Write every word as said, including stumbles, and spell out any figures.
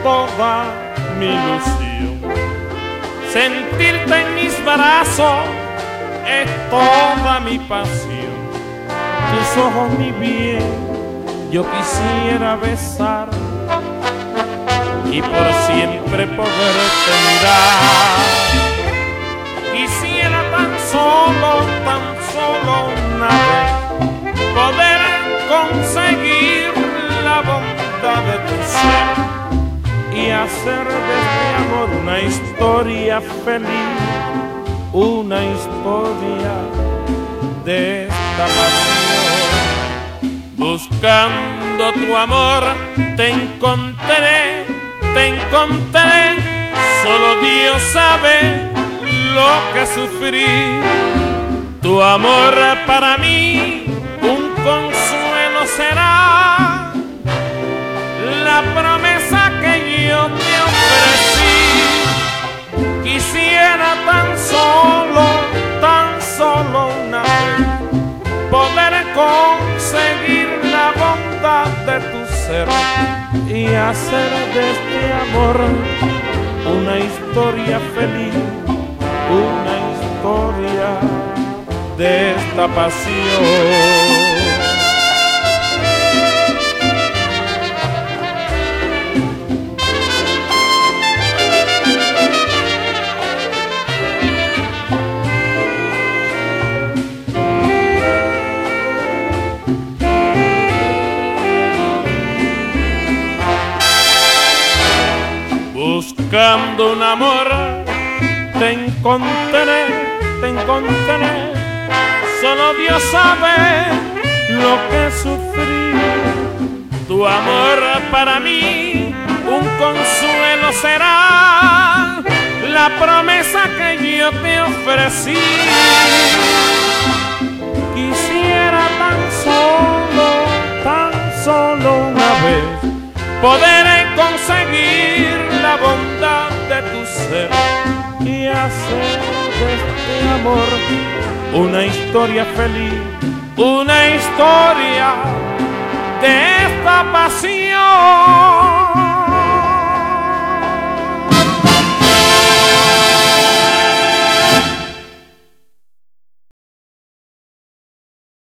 toda mi ilusión. Sentirte en mis brazos es toda mi pasión. Tus ojos, mi bien, yo quisiera besar y por siempre poderte mirar. Quisiera tan solo, tan solo una vez poder conseguir la bondad de tu ser y hacer de este amor una historia feliz, una historia de esta pasión. Buscando tu amor te encontré, te encontré, solo Dios sabe lo que sufrí. Tu amor para mí un consuelo será, la promesa que yo te ofrecí. Quisiera tan solo, tan solo una vez poder conseguir la bondad de tu ser y hacer de este amor una historia feliz, una historia de esta pasión. Buscando un amor te encontré, te encontré, solo Dios sabe lo que sufrí. Tu amor para mí un consuelo será, la promesa que yo te ofrecí. Quisiera tan solo, tan solo una vez poder conseguir la bondad de tu ser y hacer de este amor una historia feliz, una historia de esta pasión.